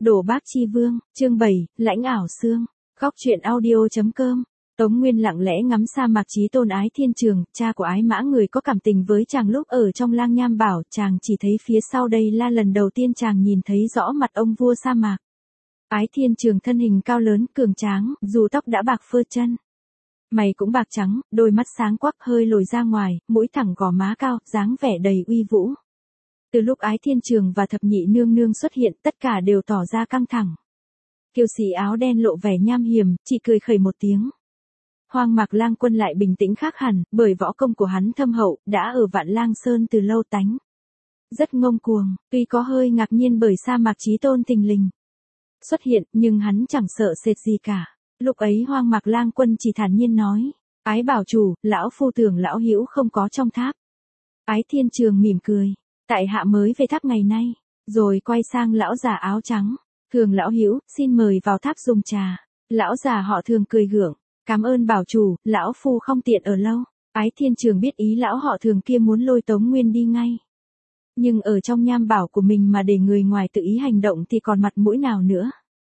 Đồ Bác Chi Vương, chương 7, Lãnh ảo xương. Góc truyện audio.com. Tống Nguyên lặng lẽ ngắm sa mạc Chí Tôn Ái Thiên Trường, cha của Ái Mã người có cảm tình với chàng lúc ở trong Lang Nham Bảo, chàng chỉ thấy phía sau đây là lần đầu tiên chàng nhìn thấy rõ mặt ông vua sa mạc. Ái Thiên Trường thân hình cao lớn, cường tráng, dù tóc đã bạc phơ chân. Mày cũng bạc trắng, đôi mắt sáng quắc hơi lồi ra ngoài, mũi thẳng gò má cao, dáng vẻ đầy uy vũ. Từ lúc Ái Thiên Trường và Thập Nhị Nương Nương xuất hiện, tất cả đều tỏ ra căng thẳng. Kiêu sĩ áo đen lộ vẻ nham hiểm, chỉ cười khẩy một tiếng. Hoang Mạc Lang Quân lại bình tĩnh khác hẳn, bởi võ công của hắn thâm hậu, đã ở Vạn Lang Sơn từ lâu tánh. Rất ngông cuồng, tuy có hơi ngạc nhiên bởi sa mạc Chí Tôn thình lình xuất hiện, nhưng hắn chẳng sợ sệt gì cả. Lúc ấy Hoang Mạc Lang Quân chỉ thản nhiên nói, Ái bảo chủ, lão phu tưởng lão hữu không có trong tháp. Ái Thiên Trường mỉm cười, tại hạ mới về tháp ngày nay, rồi quay sang lão già áo trắng, Thường lão hữu, xin mời vào tháp dùng trà. Lão già họ Thường cười gượng, cảm ơn bảo chủ, lão phu không tiện ở lâu. Ái Thiên Trường biết ý lão họ Thường kia muốn lôi Tống Nguyên đi ngay. Nhưng ở trong nham bảo của mình mà để người ngoài tự ý hành động thì còn mặt mũi nào nữa.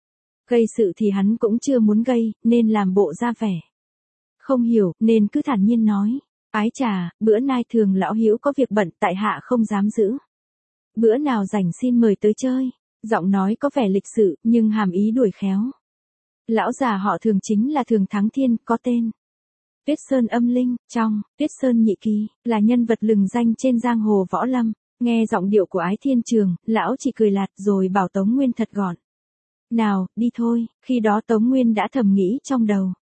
Gây sự thì hắn cũng chưa muốn gây, nên làm bộ ra vẻ không hiểu, nên cứ thản nhiên nói, Ái trà, bữa nay Thường lão hữu có việc bận, tại hạ không dám giữ. Bữa nào rảnh xin mời tới chơi. Giọng nói có vẻ lịch sự, nhưng hàm ý đuổi khéo. Lão già họ Thường chính là Thường Thắng Thiên, có tên Tuyết Sơn Âm Linh, trong Tuyết Sơn Nhị Kỳ, là nhân vật lừng danh trên giang hồ võ lâm. Nghe giọng điệu của Ái Thiên Trường, lão chỉ cười lạt rồi bảo Tống Nguyên thật gọn. Nào, đi thôi. Khi đó Tống Nguyên đã thầm nghĩ trong đầu,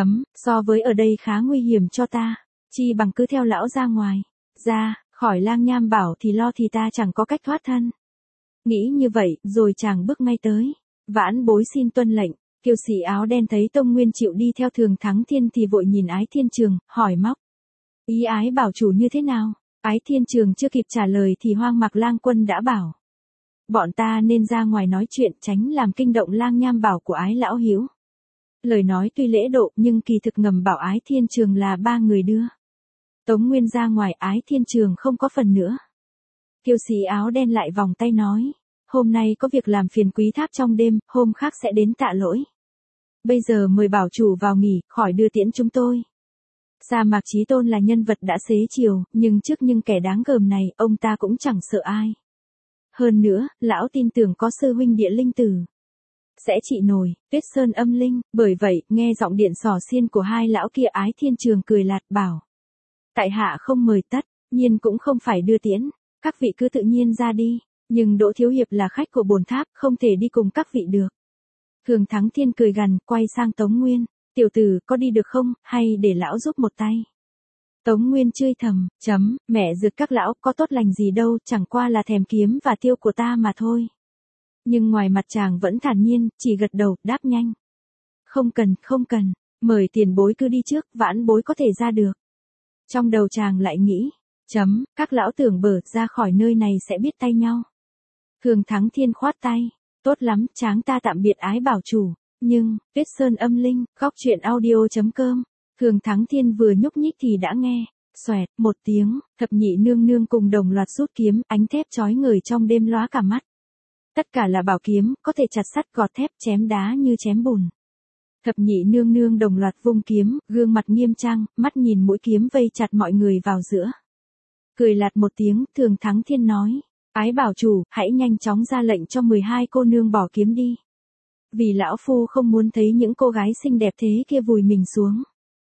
so với ở đây khá nguy hiểm cho ta, chi bằng cứ theo lão ra ngoài, ra khỏi Lang Nham Bảo thì lo thì ta chẳng có cách thoát thân. Nghĩ như vậy, rồi chàng bước ngay tới. Vãn bối xin tuân lệnh. Kiêu sĩ áo đen thấy Tống Nguyên chịu đi theo Thường Thắng Thiên thì vội nhìn Ái Thiên Trường, hỏi móc. Ý Ái bảo chủ như thế nào? Ái Thiên Trường chưa kịp trả lời thì Hoang Mạc Lang Quân đã bảo. Bọn ta nên ra ngoài nói chuyện, tránh làm kinh động Lang Nham Bảo của Ái lão hữu. Lời nói tuy lễ độ nhưng kỳ thực ngầm bảo Ái Thiên Trường là ba người đưa Tống Nguyên ra ngoài. Ái Thiên Trường không có phần nữa. Kiêu sĩ áo đen lại vòng tay nói, hôm nay có việc làm phiền quý tháp trong đêm, hôm khác sẽ đến tạ lỗi. Bây giờ mời bảo chủ vào nghỉ, khỏi đưa tiễn chúng tôi. Sa mạc Chí Tôn là nhân vật đã xế chiều, nhưng trước những kẻ đáng gờm này, ông ta cũng chẳng sợ ai. Hơn nữa, lão tin tưởng có sư huynh Địa Linh Tử sẽ trị nổi Tuyết Sơn Âm Linh. Bởi vậy, nghe giọng điện xỏ xiên của hai lão kia, Ái Thiên Trường cười lạt bảo, tại hạ không mời tất nhiên cũng không phải đưa tiễn. Các vị cứ tự nhiên ra đi, nhưng Đỗ thiếu hiệp là khách của bổn tháp, không thể đi cùng các vị được. Thường Thắng Thiên cười gằn, quay sang Tống Nguyên, tiểu tử, có đi được không, hay để lão giúp một tay? Tống Nguyên chươi thầm, mẹ dược các lão có tốt lành gì đâu, chẳng qua là thèm kiếm và tiêu của ta mà thôi. Nhưng ngoài mặt chàng vẫn thản nhiên, chỉ gật đầu, đáp nhanh. Không cần, mời tiền bối cứ đi trước, vãn bối có thể ra được. Trong đầu chàng lại nghĩ, các lão tưởng bở ra khỏi nơi này sẽ biết tay nhau. Thường Thắng Thiên khoát tay, tốt lắm, tráng ta tạm biệt Ái bảo chủ. Nhưng, Tuyết Sơn Âm Linh, góc truyện audio.com. Thường Thắng Thiên vừa nhúc nhích thì đã nghe, xoẹt, một tiếng, Thập Nhị Nương Nương cùng đồng loạt rút kiếm, ánh thép chói ngời trong đêm lóa cả mắt. Tất cả là bảo kiếm, có thể chặt sắt gọt thép, chém đá như chém bùn. Thập Nhị Nương Nương đồng loạt vung kiếm, gương mặt nghiêm trang, mắt nhìn mũi kiếm vây chặt mọi người vào giữa. Cười lạt một tiếng, Thường Thắng Thiên nói, Ái bảo chủ, hãy nhanh chóng ra lệnh cho 12 cô nương bỏ kiếm đi. Vì lão phu không muốn thấy những cô gái xinh đẹp thế kia vùi mình xuống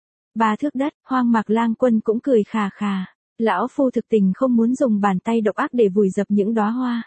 3 thước đất. Hoang Mạc Lang Quân cũng cười khà khà, lão phu thực tình không muốn dùng bàn tay độc ác để vùi dập những đóa hoa.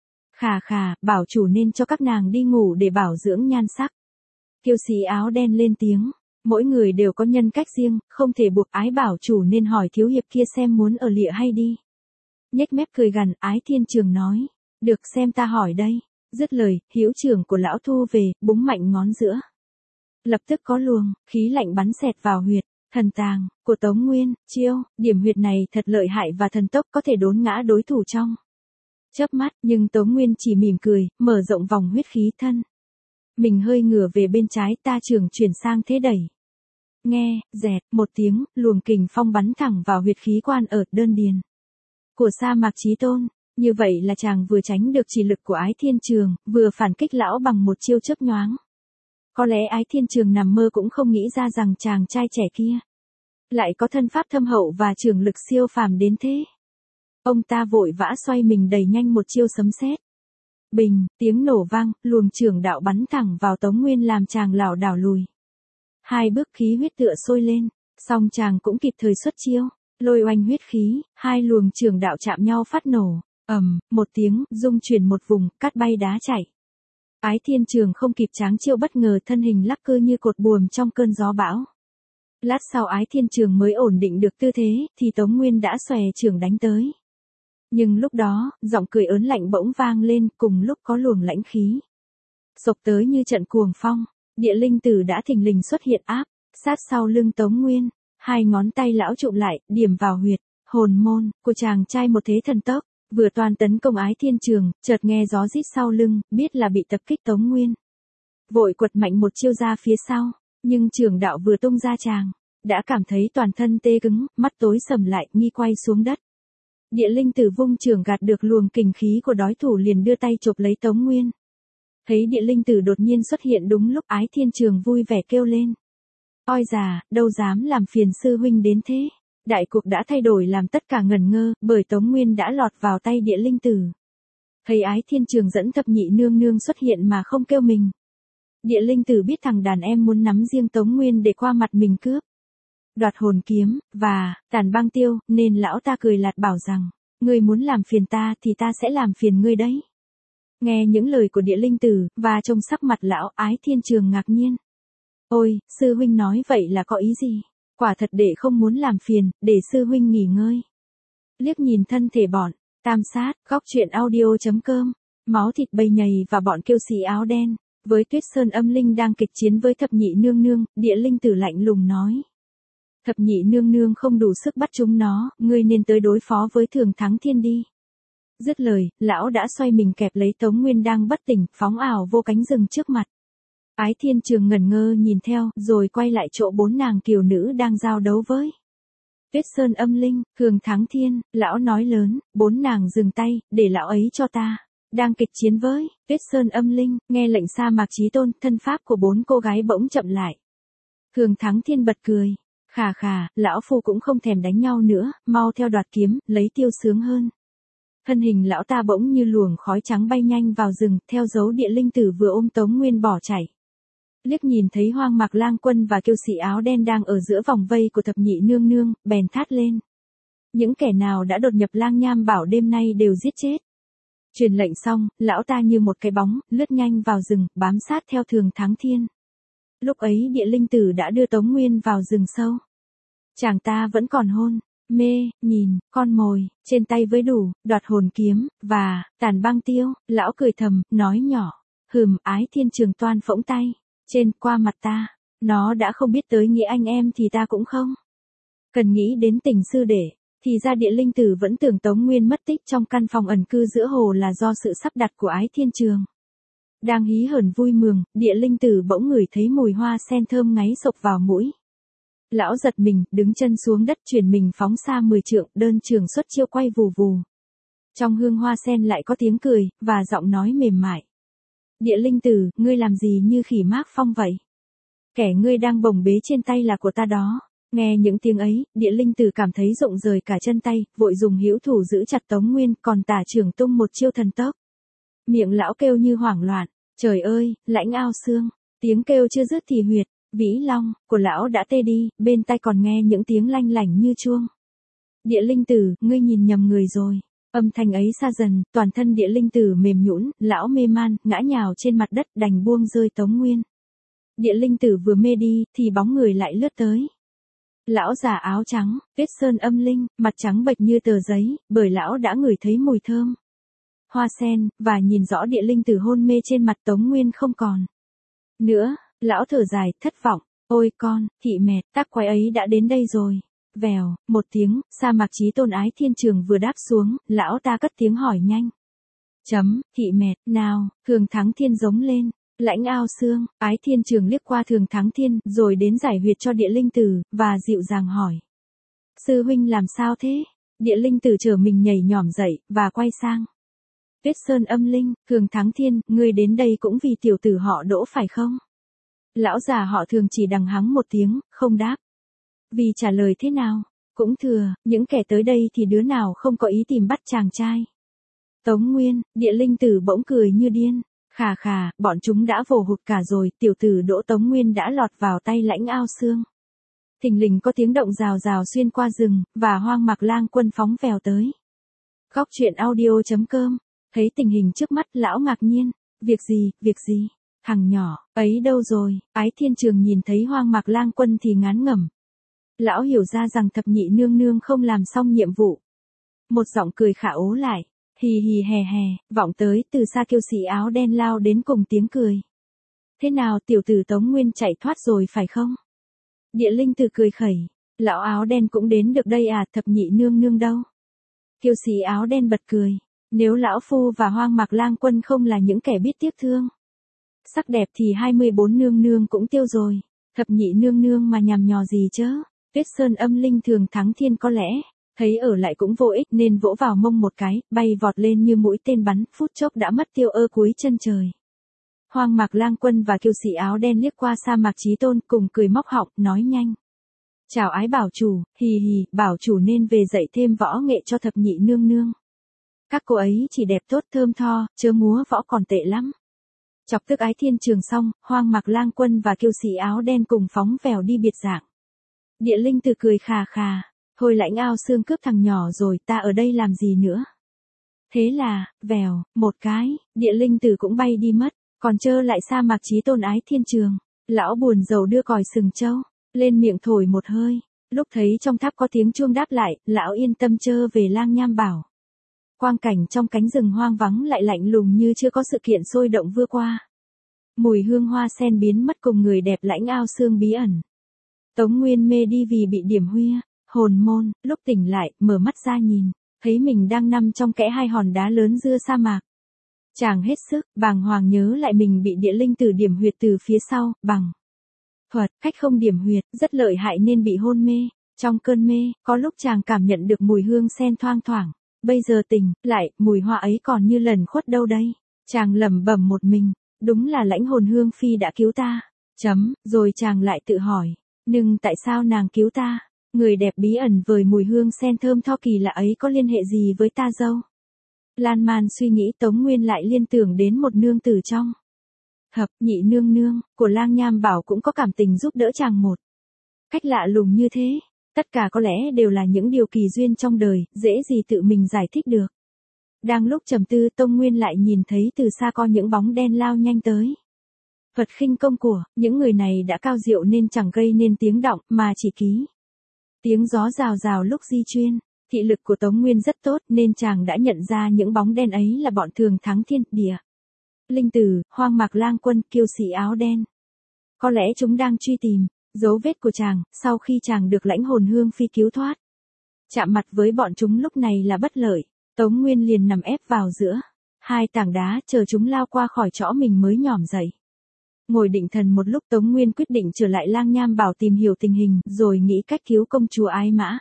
Khà khà, bảo chủ nên cho các nàng đi ngủ để bảo dưỡng nhan sắc. Kiêu sĩ áo đen lên tiếng, mỗi người đều có nhân cách riêng, không thể buộc Ái bảo chủ nên hỏi thiếu hiệp kia xem muốn ở lịa hay đi. Nhếch mép cười gằn, Ái Thiên Trường nói, được xem ta hỏi đây. Dứt lời, hữu trưởng của lão thu về, búng mạnh ngón giữa. Lập tức có luồng khí lạnh bắn xẹt vào huyệt thần tàng của Tống Nguyên. Chiêu điểm huyệt này thật lợi hại và thần tốc, có thể đốn ngã đối thủ trong chớp mắt. Nhưng Tống Nguyên chỉ mỉm cười, mở rộng vòng huyết khí thân. Mình hơi ngửa về bên trái, ta trường chuyển sang thế đẩy. Nghe, dẹt, một tiếng, luồng kình phong bắn thẳng vào huyệt khí quan ở đơn điền của sa mạc Chí Tôn. Như vậy là chàng vừa tránh được chỉ lực của Ái Thiên Trường, vừa phản kích lão bằng một chiêu chớp nhoáng. Có lẽ Ái Thiên Trường nằm mơ cũng không nghĩ ra rằng chàng trai trẻ kia lại có thân pháp thâm hậu và trường lực siêu phàm đến thế. Ông ta vội vã xoay mình đẩy nhanh một chiêu sấm sét. Bình, tiếng nổ vang, luồng trường đạo bắn thẳng vào Tống Nguyên làm chàng lảo đảo lùi. Hai bước khí huyết tựa sôi lên, song chàng cũng kịp thời xuất chiêu, lôi oanh huyết khí, hai luồng trường đạo chạm nhau phát nổ, một tiếng, rung chuyển một vùng, cát bay đá chảy. Ái Thiên Trường không kịp tráng chiêu bất ngờ thân hình lắc cư như cột buồm trong cơn gió bão. Lát sau Ái Thiên Trường mới ổn định được tư thế, thì Tống Nguyên đã xòe trường đánh tới. Nhưng lúc đó, giọng cười ớn lạnh bỗng vang lên, cùng lúc có luồng lãnh khí xộc tới như trận cuồng phong. Địa linh tử đã thình lình xuất hiện áp sát sau lưng Tống Nguyên, hai ngón tay lão chụm lại, điểm vào huyệt hồn môn của chàng trai một thế thần tốc, vừa toan tấn công Ái Thiên Trường, chợt nghe gió rít sau lưng, biết là bị tập kích Tống Nguyên. Vội quật mạnh một chiêu ra phía sau, nhưng trường đạo vừa tung ra chàng đã cảm thấy toàn thân tê cứng, mắt tối sầm lại, nghi quay xuống đất. Địa linh tử vung trường gạt được luồng kình khí của đối thủ liền đưa tay chộp lấy Tống Nguyên. Thấy địa linh tử đột nhiên xuất hiện đúng lúc, Ái Thiên Trường vui vẻ kêu lên. Ôi già, đâu dám làm phiền sư huynh đến thế. Đại cục đã thay đổi làm tất cả ngẩn ngơ, bởi Tống Nguyên đã lọt vào tay địa linh tử. Thấy Ái Thiên Trường dẫn thập nhị nương nương xuất hiện mà không kêu mình. Địa linh tử biết thằng đàn em muốn nắm riêng Tống Nguyên để qua mặt mình cướp đoạt hồn kiếm, và tàn băng tiêu, nên lão ta cười lạt bảo rằng, ngươi muốn làm phiền ta thì ta sẽ làm phiền ngươi đấy. Nghe những lời của địa linh tử, và trông sắc mặt lão, Ái Thiên Trường ngạc nhiên. Ôi, sư huynh nói vậy là có ý gì? Quả thật đệ không muốn làm phiền, để sư huynh nghỉ ngơi. Liếc nhìn thân thể bọn, tam sát, góc truyện audio.com, máu thịt bầy nhầy và bọn kiêu sĩ áo đen, với Tuyết Sơn âm linh đang kịch chiến với thập nhị nương nương, địa linh tử lạnh lùng nói. Thập nhị nương nương không đủ sức bắt chúng nó, ngươi nên tới đối phó với Thường Thắng Thiên đi. Dứt lời, lão đã xoay mình kẹp lấy Tống Nguyên đang bất tỉnh, phóng ảo vô cánh rừng trước mặt. Ái Thiên Trường ngẩn ngơ nhìn theo, rồi quay lại chỗ bốn nàng kiều nữ đang giao đấu với Tuyết Sơn âm linh, Thường Thắng Thiên, lão nói lớn, bốn nàng dừng tay, để lão ấy cho ta. Đang kịch chiến với Tuyết Sơn âm linh, nghe lệnh Sa Mạc Chí Tôn, thân pháp của bốn cô gái bỗng chậm lại. Thường Thắng Thiên bật cười. Khà khà, lão phu cũng không thèm đánh nhau nữa, mau theo đoạt kiếm, lấy tiêu sướng hơn. Thân hình lão ta bỗng như luồng khói trắng bay nhanh vào rừng, theo dấu địa linh tử vừa ôm Tống Nguyên bỏ chạy. Liếc nhìn thấy Hoang Mạc Lang Quân và kiêu sĩ áo đen đang ở giữa vòng vây của thập nhị nương nương, bèn thát lên. Những kẻ nào đã đột nhập Lang Nham Bảo đêm nay đều giết chết. Truyền lệnh xong, lão ta như một cái bóng, lướt nhanh vào rừng, bám sát theo Thường Thắng Thiên. Lúc ấy địa linh tử đã đưa Tống Nguyên vào rừng sâu. Chàng ta vẫn còn hôn mê, nhìn, con mồi, trên tay với đủ, đoạt hồn kiếm, và tàn băng tiêu, lão cười thầm, nói nhỏ, Ái Thiên Trường toan phỗng tay, trên, qua mặt ta, nó đã không biết tới nghĩa anh em thì ta cũng không. Cần nghĩ đến tình sư đệ, thì ra địa linh tử vẫn tưởng Tống Nguyên mất tích trong căn phòng ẩn cư giữa hồ là do sự sắp đặt của Ái Thiên Trường. Đang hí hởn vui mừng, địa linh tử bỗng ngửi thấy mùi hoa sen thơm ngáy xộc vào mũi. Lão giật mình, đứng chân xuống đất chuyển mình phóng xa 10 trượng, đơn trường xuất chiêu quay vù vù. Trong hương hoa sen lại có tiếng cười, và giọng nói mềm mại. Địa linh tử, ngươi làm gì như khỉ mác phong vậy? Kẻ ngươi đang bồng bế trên tay là của ta đó. Nghe những tiếng ấy, địa linh tử cảm thấy rụng rời cả chân tay, vội dùng hữu thủ giữ chặt Tống Nguyên, còn tả trưởng tung một chiêu thần tốc. Miệng lão kêu như hoảng loạn, trời ơi, lãnh ao xương, tiếng kêu chưa dứt thì huyệt vĩ long của lão đã tê đi, bên tai còn nghe những tiếng lanh lảnh như chuông. Địa linh tử, ngươi nhìn nhầm người rồi. Âm thanh ấy xa dần, toàn thân địa linh tử mềm nhũn, lão mê man, ngã nhào trên mặt đất, đành buông rơi Tống Nguyên. Địa linh tử vừa mê đi, thì bóng người lại lướt tới. Lão già áo trắng, Tuyết Sơn âm linh, mặt trắng bệch như tờ giấy, bởi lão đã ngửi thấy mùi thơm hoa sen, và nhìn rõ địa linh tử hôn mê trên mặt Tống Nguyên không còn nữa. Lão thở dài, thất vọng, ôi con, thị mệt, tác quái ấy đã đến đây rồi. Vèo, một tiếng, Sa Mạc Chí Tôn Ái Thiên Trường vừa đáp xuống, lão ta cất tiếng hỏi nhanh. Thị mệt, nào, Thường Thắng Thiên giống lên, lãnh ao xương, Ái Thiên Trường liếc qua Thường Thắng Thiên, rồi đến giải huyệt cho địa linh tử, và dịu dàng hỏi. Sư huynh làm sao thế? Địa linh tử chờ mình nhảy nhỏm dậy, và quay sang. Tuyết Sơn Âm Linh, Thường Thắng Thiên, ngươi đến đây cũng vì tiểu tử họ Đỗ phải không? Lão già họ Thường chỉ đằng hắng một tiếng, không đáp. Vì trả lời thế nào? Cũng thừa, những kẻ tới đây thì đứa nào không có ý tìm bắt chàng trai. Tống Nguyên, địa linh tử bỗng cười như điên. Khà khà, bọn chúng đã vồ hụt cả rồi, tiểu tử Đỗ Tống Nguyên đã lọt vào tay Lãnh Ao Xương. Thình lình có tiếng động rào rào xuyên qua rừng, và Hoang Mạc Lang Quân phóng vèo tới. Góc truyện audio.com. Thấy tình hình trước mắt lão ngạc nhiên. Việc gì? Thằng nhỏ, ấy đâu rồi? Ái Thiên Trường nhìn thấy Hoang Mạc Lang Quân thì ngán ngẩm. Lão hiểu ra rằng thập nhị nương nương không làm xong nhiệm vụ. Một giọng cười khả ố lại. Hì hì hè hè, vọng tới từ xa kiêu sĩ áo đen lao đến cùng tiếng cười. Thế nào tiểu tử Tống Nguyên chạy thoát rồi phải không? Địa linh tử cười khẩy. Lão áo đen cũng đến được đây à, thập nhị nương nương đâu? Kiêu sĩ áo đen bật cười. Nếu lão phu và Hoang Mạc Lang Quân không là những kẻ biết tiếc thương sắc đẹp thì 24 nương nương cũng tiêu rồi. Thập nhị nương nương mà nhằm nhò gì chớ? Tuyết Sơn Âm Linh Thường Thắng Thiên có lẽ thấy ở lại cũng vô ích nên vỗ vào mông một cái, bay vọt lên như mũi tên bắn, phút chốc đã mất tiêu cuối chân trời. Hoang Mạc Lang Quân và kiêu sĩ áo đen liếc qua sa mạc Chí Tôn cùng cười móc họng, nói nhanh. Chào ái bảo chủ, hì hì, bảo chủ nên về dạy thêm võ nghệ cho thập nhị nương nương. Các cô ấy chỉ đẹp tốt thơm tho, chớ múa võ còn tệ lắm. Chọc tức Ái Thiên Trường xong, Hoang Mạc Lang Quân và kiêu sĩ áo đen cùng phóng vèo đi biệt dạng. Địa linh tử cười khà khà. Thôi Lãnh Ao Xương cướp thằng nhỏ rồi, ta ở đây làm gì nữa? Thế là, vèo, một cái, địa linh tử cũng bay đi mất, còn trơ lại sa mạc Chí Tôn Ái Thiên Trường. Lão buồn rầu đưa còi sừng trâu lên miệng thổi một hơi. Lúc thấy trong tháp có tiếng chuông đáp lại, lão yên tâm trơ về Lang Nham Bảo. Quang cảnh trong cánh rừng hoang vắng lại lạnh lùng như chưa có sự kiện sôi động vừa qua. Mùi hương hoa sen biến mất cùng người đẹp Lãnh Ao Xương bí ẩn. Tống Nguyên mê đi vì bị điểm huya, hồn môn, lúc tỉnh lại, mở mắt ra nhìn, thấy mình đang nằm trong kẽ hai hòn đá lớn giữa sa mạc. Chàng hết sức, bàng hoàng nhớ lại mình bị địa linh tử điểm huyệt từ phía sau, bằng thuật, cách không điểm huyệt, rất lợi hại nên bị hôn mê. Trong cơn mê, có lúc chàng cảm nhận được mùi hương sen thoang thoảng. Bây giờ tỉnh, lại, mùi hoa ấy còn như lần khuất đâu đây. Chàng lẩm bẩm một mình, đúng là Lãnh Hồn Hương Phi đã cứu ta. Rồi chàng lại tự hỏi, nhưng tại sao nàng cứu ta? Người đẹp bí ẩn với mùi hương sen thơm tho kỳ lạ ấy có liên hệ gì với ta dâu? Lan man suy nghĩ Tống Nguyên lại liên tưởng đến một nương tử trong thập nhị nương nương của Lang Nham Bảo cũng có cảm tình giúp đỡ chàng một cách lạ lùng như thế. Tất cả có lẽ đều là những điều kỳ duyên trong đời, dễ gì tự mình giải thích được. Đang lúc trầm tư Tống Nguyên lại nhìn thấy từ xa có những bóng đen lao nhanh tới. Thuật khinh công của những người này đã cao diệu nên chẳng gây nên tiếng động mà chỉ ký. Tiếng gió rào rào lúc di chuyển. Thị lực của Tống Nguyên rất tốt nên chàng đã nhận ra những bóng đen ấy là bọn Thường Thắng Thiên, địa linh tử, Hoang Mạc Lang Quân, kiêu sĩ áo đen. Có lẽ chúng đang truy tìm dấu vết của chàng, sau khi chàng được Lãnh Hồn Hương Phi cứu thoát. Chạm mặt với bọn chúng lúc này là bất lợi, Tống Nguyên liền nằm ép vào giữa hai tảng đá chờ chúng lao qua khỏi chỗ mình mới nhỏm dậy. Ngồi định thần một lúc Tống Nguyên quyết định trở lại Lang Nham Bảo tìm hiểu tình hình, rồi nghĩ cách cứu công chúa Ái Mã.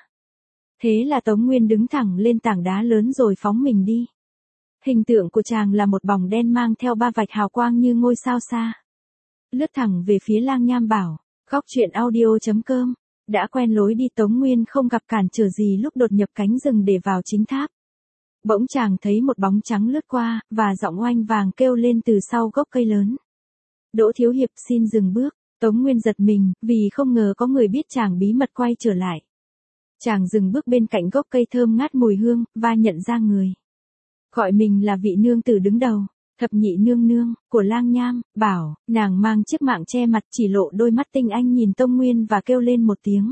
Thế là Tống Nguyên đứng thẳng lên tảng đá lớn rồi phóng mình đi. Hình tượng của chàng là một bóng đen mang theo ba vạch hào quang như ngôi sao xa. Lướt thẳng về phía Lang Nham Bảo. Góc truyện audio.com. Đã quen lối đi Tống Nguyên không gặp cản trở gì lúc đột nhập cánh rừng để vào chính tháp. Bỗng chàng thấy một bóng trắng lướt qua, và giọng oanh vàng kêu lên từ sau gốc cây lớn. Đỗ thiếu hiệp xin dừng bước. Tống Nguyên giật mình, vì không ngờ có người biết chàng bí mật quay trở lại. Chàng dừng bước bên cạnh gốc cây thơm ngát mùi hương, và nhận ra người gọi mình là vị nương tử đứng đầu, thập nhị nương nương, của Lang Nham Bảo. Nàng mang chiếc mạng che mặt chỉ lộ đôi mắt tinh anh nhìn Tống Nguyên và kêu lên một tiếng.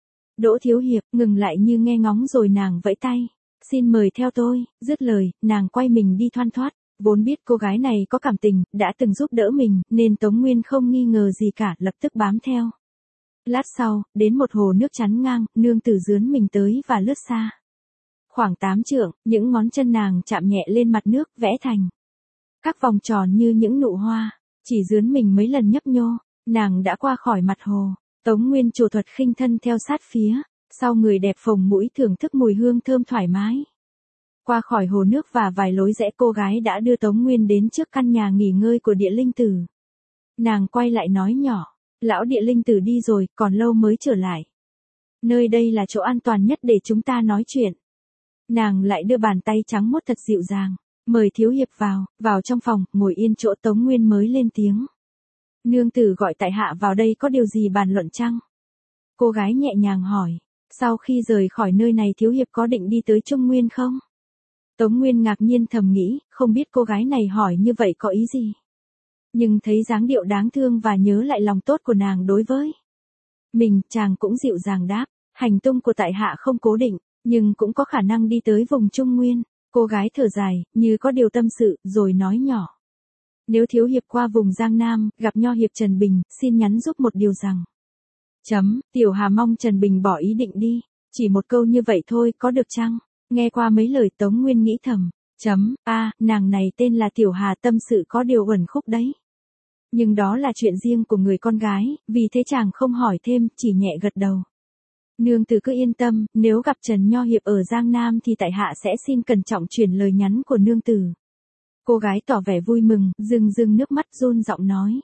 Đỗ thiếu hiệp, ngừng lại như nghe ngóng rồi nàng vẫy tay. Xin mời theo tôi, dứt lời, nàng quay mình đi thoăn thoắt. Vốn biết cô gái này có cảm tình, đã từng giúp đỡ mình, nên Tống Nguyên không nghi ngờ gì cả, lập tức bám theo. Lát sau, đến một hồ nước chắn ngang, nương tử dướn mình tới và lướt xa. Khoảng 8 trượng, những ngón chân nàng chạm nhẹ lên mặt nước, vẽ thành các vòng tròn như những nụ hoa. Chỉ dướn mình mấy lần nhấp nhô, nàng đã qua khỏi mặt hồ. Tống Nguyên chủ thuật khinh thân theo sát phía Sau người đẹp phồng mũi thưởng thức mùi hương thơm thoải mái. Qua khỏi hồ nước và vài lối rẽ cô gái đã đưa Tống Nguyên đến trước căn nhà nghỉ ngơi của địa linh tử. Nàng quay lại nói nhỏ, lão địa linh tử đi rồi, còn lâu mới trở lại. Nơi đây là chỗ an toàn nhất để chúng ta nói chuyện. Nàng lại đưa bàn tay trắng muốt thật dịu dàng, mời thiếu hiệp vào trong phòng, ngồi yên chỗ. Tống Nguyên mới lên tiếng. Nương tử gọi tại hạ vào đây có điều gì bàn luận chăng? Cô gái nhẹ nhàng hỏi, sau khi rời khỏi nơi này thiếu hiệp có định đi tới Trung Nguyên không? Tống Nguyên ngạc nhiên thầm nghĩ, không biết cô gái này hỏi như vậy có ý gì. Nhưng thấy dáng điệu đáng thương và nhớ lại lòng tốt của nàng đối với mình, chàng cũng dịu dàng đáp, hành tung của tại hạ không cố định, nhưng cũng có khả năng đi tới vùng Trung Nguyên. Cô gái thở dài, như có điều tâm sự, rồi nói nhỏ. Nếu thiếu hiệp qua vùng Giang Nam, gặp nho hiệp Trần Bình, xin nhắn giúp một điều rằng. Tiểu Hà mong Trần Bình bỏ ý định đi. Chỉ một câu như vậy thôi có được chăng? Nghe qua mấy lời Tống Nguyên nghĩ thầm. Nàng này tên là Tiểu Hà, tâm sự có điều uẩn khúc đấy. Nhưng đó là chuyện riêng của người con gái, vì thế chàng không hỏi thêm, chỉ nhẹ gật đầu. Nương tử cứ yên tâm, nếu gặp Trần Nho Hiệp ở Giang Nam thì tại hạ sẽ xin cẩn trọng chuyển lời nhắn của nương tử. Cô gái tỏ vẻ vui mừng, rưng nước mắt run giọng nói.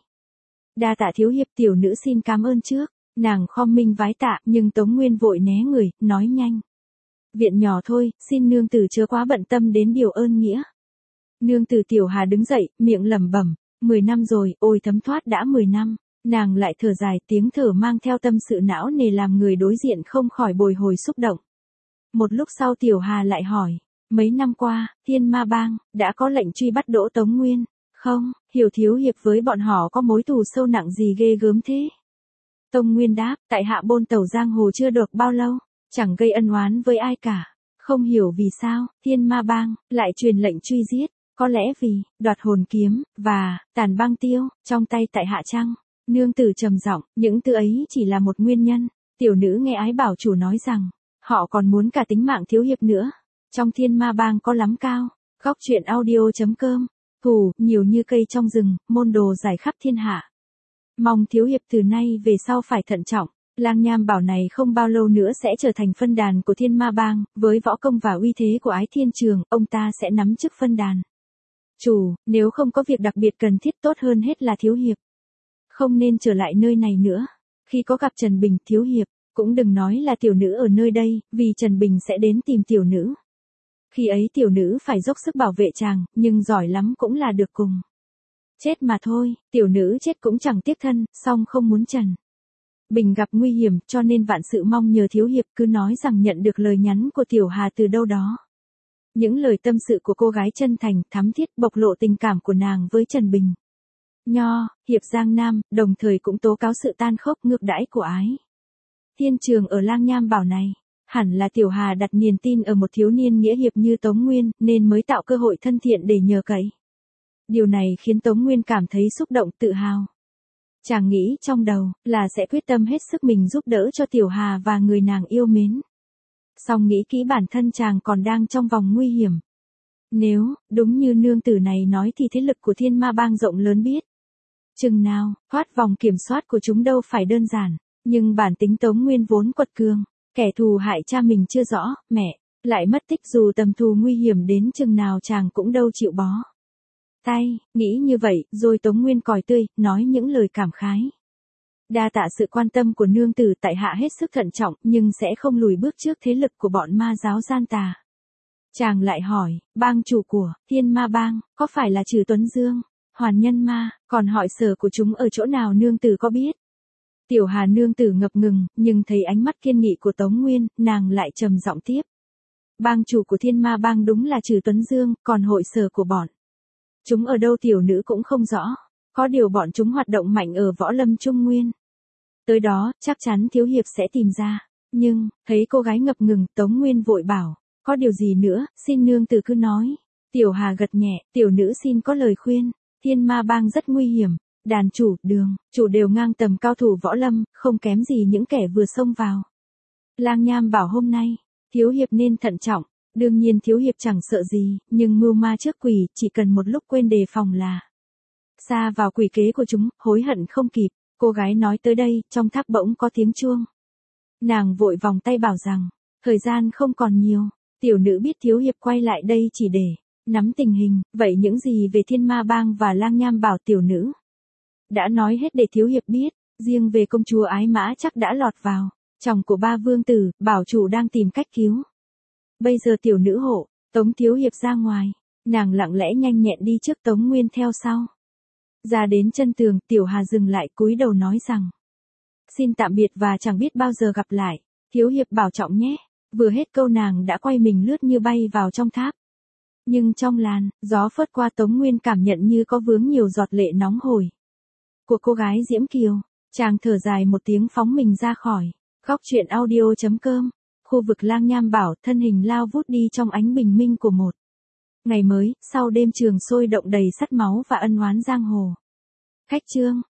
Đa tạ thiếu hiệp, tiểu nữ xin cảm ơn trước. Nàng khom mình vái tạ, nhưng Tống Nguyên vội né người, nói nhanh. Viện nhỏ thôi, xin nương tử chớ quá bận tâm đến điều ơn nghĩa. Nương tử. Tiểu Hà đứng dậy, miệng lẩm bẩm, 10 năm rồi, ôi thấm thoát đã 10 năm. Nàng lại thở dài, tiếng thở mang theo tâm sự não nề làm người đối diện không khỏi bồi hồi xúc động. Một lúc sau Tiểu Hà lại hỏi, mấy năm qua, Thiên Ma Bang đã có lệnh truy bắt Đỗ Tống Nguyên, không? Hiểu thiếu hiệp với bọn họ có mối thù sâu nặng gì ghê gớm thế? Tống Nguyên đáp, tại hạ bôn tẩu giang hồ chưa được bao lâu, chẳng gây ân oán với ai cả. Không hiểu vì sao, Thiên Ma Bang lại truyền lệnh truy giết, có lẽ vì đoạt hồn kiếm và tàn băng tiêu trong tay tại hạ chăng? Nương tử trầm giọng, những từ ấy chỉ là một nguyên nhân. Tiểu nữ nghe ái bảo chủ nói rằng, họ còn muốn cả tính mạng thiếu hiệp nữa. Trong Thiên Ma Bang có lắm cao. Góc truyện audio.com. Thù, nhiều như cây trong rừng, môn đồ giải khắp thiên hạ. Mong thiếu hiệp từ nay về sau phải thận trọng. Lang Nham Bảo này không bao lâu nữa sẽ trở thành phân đàn của Thiên Ma Bang, với võ công và uy thế của Ái Thiên Trường, ông ta sẽ nắm chức phân đàn. Chủ, nếu không có việc đặc biệt cần thiết, tốt hơn hết là thiếu hiệp không nên trở lại nơi này nữa. Khi có gặp Trần Bình, thiếu hiệp cũng đừng nói là tiểu nữ ở nơi đây, vì Trần Bình sẽ đến tìm tiểu nữ. Khi ấy tiểu nữ phải dốc sức bảo vệ chàng, nhưng giỏi lắm cũng là được cùng chết mà thôi. Tiểu nữ chết cũng chẳng tiếc thân, song không muốn Trần Bình gặp nguy hiểm, cho nên vạn sự mong nhờ thiếu hiệp cứ nói rằng nhận được lời nhắn của Tiểu Hà từ đâu đó. Những lời tâm sự của cô gái chân thành, thắm thiết, bộc lộ tình cảm của nàng với Trần Bình. Nho hiệp Giang Nam, đồng thời cũng tố cáo sự tan khốc ngược đãi của Ái Thiên Trường ở Lang Nham Bảo này. Hẳn là Tiểu Hà đặt niềm tin ở một thiếu niên nghĩa hiệp như Tống Nguyên, nên mới tạo cơ hội thân thiện để nhờ cậy. Điều này khiến Tống Nguyên cảm thấy xúc động, tự hào. Chàng nghĩ trong đầu là sẽ quyết tâm hết sức mình giúp đỡ cho Tiểu Hà và người nàng yêu mến. Song nghĩ kỹ bản thân chàng còn đang trong vòng nguy hiểm. Nếu đúng như nương tử này nói thì thế lực của Thiên Ma Bang rộng lớn biết chừng nào, thoát vòng kiểm soát của chúng đâu phải đơn giản. Nhưng bản tính Tống Nguyên vốn quật cường, kẻ thù hại cha mình chưa rõ, mẹ lại mất tích, dù tầm thù nguy hiểm đến chừng nào chàng cũng đâu chịu bó tay. Nghĩ như vậy, rồi Tống Nguyên còi tươi, nói những lời cảm khái. Đa tạ sự quan tâm của nương tử, tại hạ hết sức thận trọng, nhưng sẽ không lùi bước trước thế lực của bọn ma giáo gian tà. Chàng lại hỏi, bang chủ của Thiên Ma Bang có phải là Trừ Tuấn Dương, Hoàn Nhân Ma, còn hỏi sở của chúng ở chỗ nào nương tử có biết? Tiểu Hà nương tử ngập ngừng, nhưng thấy ánh mắt kiên nghị của Tống Nguyên, nàng lại trầm giọng tiếp. Bang chủ của Thiên Ma Bang đúng là Trừ Tuấn Dương, còn hội sở của bọn chúng ở đâu tiểu nữ cũng không rõ. Có điều bọn chúng hoạt động mạnh ở Võ Lâm Trung Nguyên. Tới đó, chắc chắn thiếu hiệp sẽ tìm ra. Nhưng, thấy cô gái ngập ngừng, Tống Nguyên vội bảo, có điều gì nữa, xin nương tử cứ nói. Tiểu Hà gật nhẹ, tiểu nữ xin có lời khuyên. Thiên Ma Bang rất nguy hiểm. Đàn chủ, đường chủ đều ngang tầm cao thủ võ lâm, không kém gì những kẻ vừa xông vào Lang Nham Bảo hôm nay. Thiếu hiệp nên thận trọng. Đương nhiên thiếu hiệp chẳng sợ gì, nhưng mưu ma trước quỷ, chỉ cần một lúc quên đề phòng là xa vào quỷ kế của chúng, hối hận không kịp. Cô gái nói tới đây, trong tháp bỗng có tiếng chuông. Nàng vội vòng tay bảo rằng, thời gian không còn nhiều, tiểu nữ biết thiếu hiệp quay lại đây chỉ để nắm tình hình, vậy những gì về Thiên Ma Bang và Lang Nham Bảo tiểu nữ đã nói hết để thiếu hiệp biết, riêng về công chúa Ái Mã chắc đã lọt vào chồng của ba vương tử, bảo chủ đang tìm cách cứu. Bây giờ tiểu nữ hộ Tống thiếu hiệp ra ngoài, nàng lặng lẽ nhanh nhẹn đi trước, Tống Nguyên theo sau. Ra đến chân tường, Tiểu Hà dừng lại cúi đầu nói rằng, xin tạm biệt và chẳng biết bao giờ gặp lại, thiếu hiệp bảo trọng nhé. Vừa hết câu nàng đã quay mình lướt như bay vào trong tháp. Nhưng trong làn gió phớt qua, Tống Nguyên cảm nhận như có vướng nhiều giọt lệ nóng hổi của cô gái Diễm Kiều. Chàng thở dài một tiếng phóng mình ra khỏi góc truyện audio.com. Khu vực Lang Nham Bảo, thân hình lao vút đi trong ánh bình minh của một ngày mới, sau đêm trường sôi động đầy sắt máu và ân oán giang hồ. Khách chương